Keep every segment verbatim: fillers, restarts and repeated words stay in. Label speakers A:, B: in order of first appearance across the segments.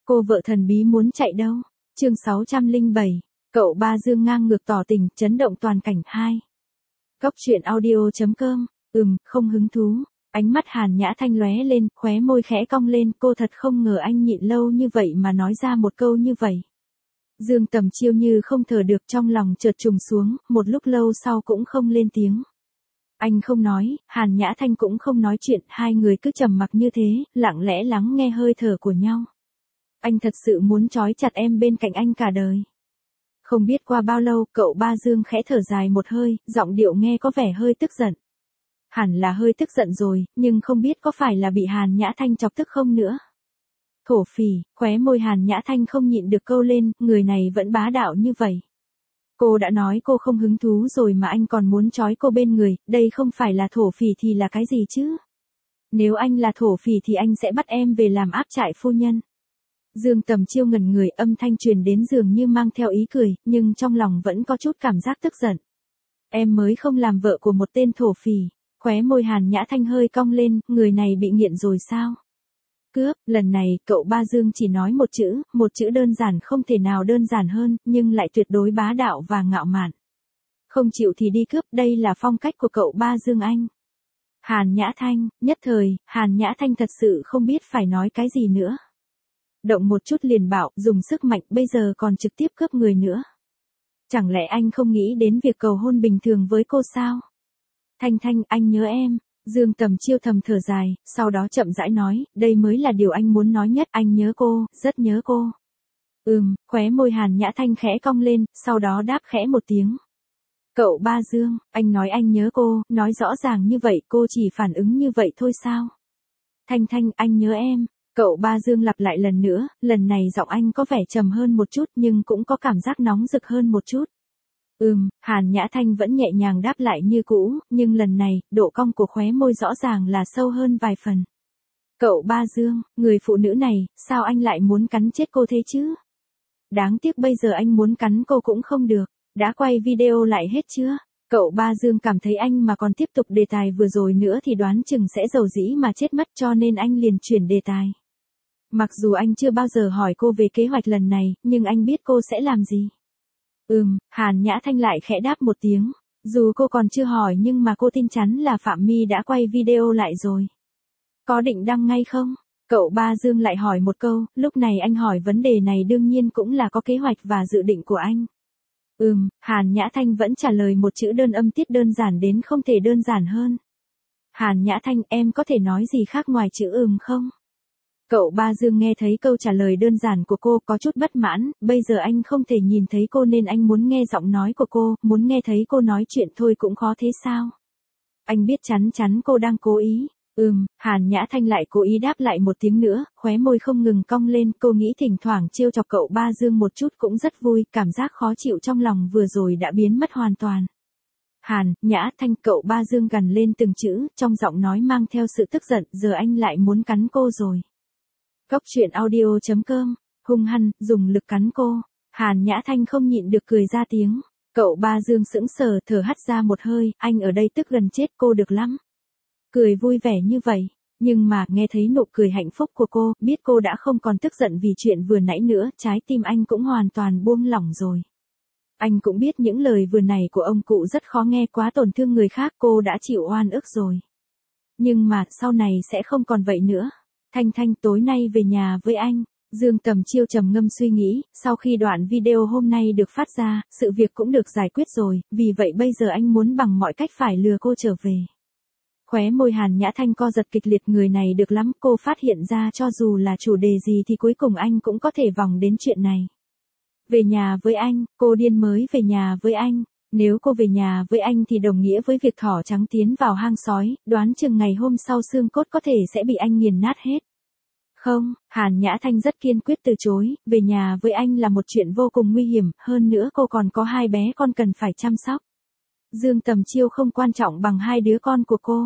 A: Cô vợ thần bí muốn chạy đâu? Chương sáu trăm lẻ bảy, cậu ba Dương ngang ngược tỏ tình, chấn động toàn cảnh hai. Cốc truyện audio chấm com, ừm, không hứng thú. Ánh mắt Hàn Nhã Thanh lóe lên, khóe môi khẽ cong lên, cô thật không ngờ anh nhịn lâu như vậy mà nói ra một câu như vậy. Dương Tầm Chiêu như không thở được, trong lòng chợt trùng xuống, một lúc lâu sau cũng không lên tiếng. Anh không nói, Hàn Nhã Thanh cũng không nói chuyện, hai người cứ trầm mặc như thế, lặng lẽ lắng nghe hơi thở của nhau. Anh thật sự muốn trói chặt em bên cạnh anh cả đời. Không biết qua bao lâu, cậu ba Dương khẽ thở dài một hơi, giọng điệu nghe có vẻ hơi tức giận. Hẳn là hơi tức giận rồi, nhưng không biết có phải là bị Hàn Nhã Thanh chọc tức không nữa. Thổ phỉ, khóe môi Hàn Nhã Thanh không nhịn được câu lên, người này vẫn bá đạo như vậy. Cô đã nói cô không hứng thú rồi mà anh còn muốn trói cô bên người, đây không phải là thổ phỉ thì là cái gì chứ? Nếu anh là thổ phỉ thì anh sẽ bắt em về làm áp trại phu nhân. Dương Tầm Chiêu ngẩn người, âm thanh truyền đến dường như mang theo ý cười, nhưng trong lòng vẫn có chút cảm giác tức giận. Em mới không làm vợ của một tên thổ phỉ. Khóe môi Hàn Nhã Thanh hơi cong lên, người này bị nghiện rồi sao? Cướp, lần này, cậu ba Dương chỉ nói một chữ, một chữ đơn giản không thể nào đơn giản hơn, nhưng lại tuyệt đối bá đạo và ngạo mạn. Không chịu thì đi cướp, đây là phong cách của cậu ba Dương anh. Hàn Nhã Thanh, nhất thời, Hàn Nhã Thanh thật sự không biết phải nói cái gì nữa. Động một chút liền bảo, dùng sức mạnh, bây giờ còn trực tiếp cướp người nữa. Chẳng lẽ anh không nghĩ đến việc cầu hôn bình thường với cô sao? Thanh Thanh, anh nhớ em. Dương Tầm Chiêu thầm thở dài, sau đó chậm rãi nói, đây mới là điều anh muốn nói nhất, anh nhớ cô, rất nhớ cô. Ừm, khóe môi Hàn Nhã Thanh khẽ cong lên, sau đó đáp khẽ một tiếng. Cậu ba Dương, anh nói anh nhớ cô, nói rõ ràng như vậy, cô chỉ phản ứng như vậy thôi sao? Thanh Thanh, anh nhớ em. Cậu ba Dương lặp lại lần nữa, lần này giọng anh có vẻ trầm hơn một chút nhưng cũng có cảm giác nóng rực hơn một chút. Ừm, Hàn Nhã Thanh vẫn nhẹ nhàng đáp lại như cũ, nhưng lần này, độ cong của khóe môi rõ ràng là sâu hơn vài phần. Cậu ba Dương, người phụ nữ này, sao anh lại muốn cắn chết cô thế chứ? Đáng tiếc bây giờ anh muốn cắn cô cũng không được, đã quay video lại hết chưa? Cậu ba Dương cảm thấy anh mà còn tiếp tục đề tài vừa rồi nữa thì đoán chừng sẽ dầu dĩ mà chết mất, cho nên anh liền chuyển đề tài. Mặc dù anh chưa bao giờ hỏi cô về kế hoạch lần này, nhưng anh biết cô sẽ làm gì. Ừm, Hàn Nhã Thanh lại khẽ đáp một tiếng, dù cô còn chưa hỏi nhưng mà cô tin chắn là Phạm My đã quay video lại rồi. Có định đăng ngay không? Cậu ba Dương lại hỏi một câu, lúc này anh hỏi vấn đề này đương nhiên cũng là có kế hoạch và dự định của anh. Ừm, Hàn Nhã Thanh vẫn trả lời một chữ đơn âm tiết đơn giản đến không thể đơn giản hơn. Hàn Nhã Thanh, em có thể nói gì khác ngoài chữ ừm không? Cậu ba Dương nghe thấy câu trả lời đơn giản của cô có chút bất mãn, bây giờ anh không thể nhìn thấy cô nên anh muốn nghe giọng nói của cô, muốn nghe thấy cô nói chuyện thôi cũng khó thế sao? Anh biết chắn chắn cô đang cố ý. Ừm, Hàn Nhã Thanh lại cố ý đáp lại một tiếng nữa, khóe môi không ngừng cong lên, cô nghĩ thỉnh thoảng trêu chọc cậu ba Dương một chút cũng rất vui, cảm giác khó chịu trong lòng vừa rồi đã biến mất hoàn toàn. Hàn, Nhã Thanh, cậu ba Dương gằn lên từng chữ, trong giọng nói mang theo sự tức giận, giờ anh lại muốn cắn cô rồi. Cốc truyện audio chấm com, hung hăng, dùng lực cắn cô. Hàn Nhã Thanh không nhịn được cười ra tiếng. Cậu ba Dương sững sờ, thở hắt ra một hơi, anh ở đây tức gần chết, cô được lắm. Cười vui vẻ như vậy, nhưng mà nghe thấy nụ cười hạnh phúc của cô, biết cô đã không còn tức giận vì chuyện vừa nãy nữa, trái tim anh cũng hoàn toàn buông lỏng rồi. Anh cũng biết những lời vừa này của ông cụ rất khó nghe, quá tổn thương người khác, cô đã chịu oan ức rồi. Nhưng mà, sau này sẽ không còn vậy nữa. Thanh Thanh, tối nay về nhà với anh. Dương Tầm Chiêu trầm ngâm suy nghĩ, sau khi đoạn video hôm nay được phát ra, sự việc cũng được giải quyết rồi, vì vậy bây giờ anh muốn bằng mọi cách phải lừa cô trở về. Khóe môi Hàn Nhã Thanh co giật kịch liệt, người này được lắm, cô phát hiện ra cho dù là chủ đề gì thì cuối cùng anh cũng có thể vòng đến chuyện này. Về nhà với anh, cô điên mới về nhà với anh. Nếu cô về nhà với anh thì đồng nghĩa với việc thỏ trắng tiến vào hang sói, đoán chừng ngày hôm sau xương cốt có thể sẽ bị anh nghiền nát hết. Không, Hàn Nhã Thanh rất kiên quyết từ chối, về nhà với anh là một chuyện vô cùng nguy hiểm, hơn nữa cô còn có hai bé con cần phải chăm sóc. Dương Tầm Chiêu không quan trọng bằng hai đứa con của cô.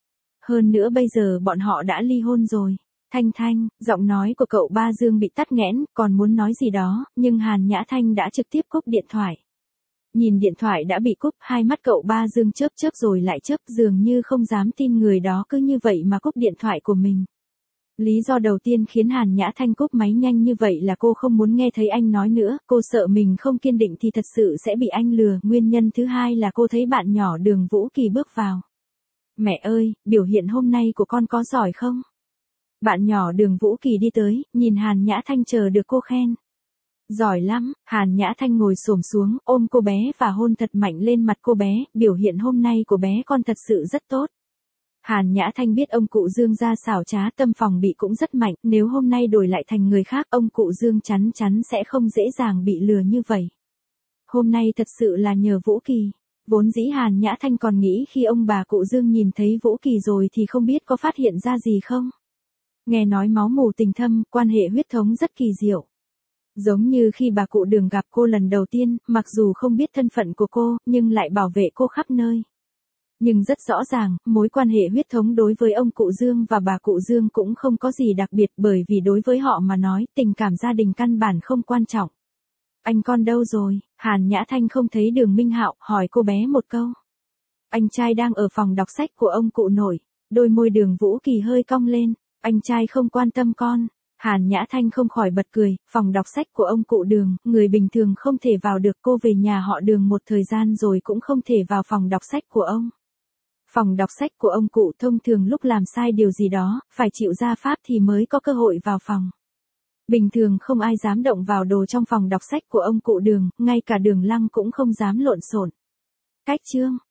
A: Hơn nữa bây giờ bọn họ đã ly hôn rồi. Thanh Thanh, giọng nói của cậu ba Dương bị tắc nghẽn, còn muốn nói gì đó, nhưng Hàn Nhã Thanh đã trực tiếp cúp điện thoại. Nhìn điện thoại đã bị cúp, hai mắt cậu ba Dương chớp chớp rồi lại chớp, dường như không dám tin người đó cứ như vậy mà cúp điện thoại của mình. Lý do đầu tiên khiến Hàn Nhã Thanh cúp máy nhanh như vậy là cô không muốn nghe thấy anh nói nữa, cô sợ mình không kiên định thì thật sự sẽ bị anh lừa. Nguyên nhân thứ hai là cô thấy bạn nhỏ Đường Vũ Kỳ bước vào. Mẹ ơi, biểu hiện hôm nay của con có giỏi không? Bạn nhỏ Đường Vũ Kỳ đi tới, nhìn Hàn Nhã Thanh chờ được cô khen. Giỏi lắm, Hàn Nhã Thanh ngồi xổm xuống, ôm cô bé và hôn thật mạnh lên mặt cô bé, biểu hiện hôm nay của bé con thật sự rất tốt. Hàn Nhã Thanh biết ông cụ Dương ra xảo trá, tâm phòng bị cũng rất mạnh, nếu hôm nay đổi lại thành người khác, ông cụ Dương chắn chắn sẽ không dễ dàng bị lừa như vậy. Hôm nay thật sự là nhờ Vũ Kỳ. Vốn dĩ Hàn Nhã Thanh còn nghĩ khi ông bà cụ Dương nhìn thấy Vũ Kỳ rồi thì không biết có phát hiện ra gì không. Nghe nói máu mủ tình thâm, quan hệ huyết thống rất kỳ diệu. Giống như khi bà cụ Đường gặp cô lần đầu tiên, mặc dù không biết thân phận của cô, nhưng lại bảo vệ cô khắp nơi. Nhưng rất rõ ràng, mối quan hệ huyết thống đối với ông cụ Dương và bà cụ Dương cũng không có gì đặc biệt, bởi vì đối với họ mà nói, tình cảm gia đình căn bản không quan trọng. Anh con đâu rồi? Hàn Nhã Thanh không thấy Đường Minh Hạo, hỏi cô bé một câu. Anh trai đang ở phòng đọc sách của ông cụ nội. Đôi môi Đường Vũ Kỳ hơi cong lên. Anh trai không quan tâm con. Hàn Nhã Thanh không khỏi bật cười. Phòng đọc sách của ông cụ Đường, người bình thường không thể vào được. Cô về nhà họ Đường một thời gian rồi cũng không thể vào phòng đọc sách của ông. Phòng đọc sách của ông cụ thông thường lúc làm sai điều gì đó, phải chịu gia pháp thì mới có cơ hội vào phòng. Bình thường không ai dám động vào đồ trong phòng đọc sách của ông cụ Đường, ngay cả Đường Lăng cũng không dám lộn xộn. Cách chương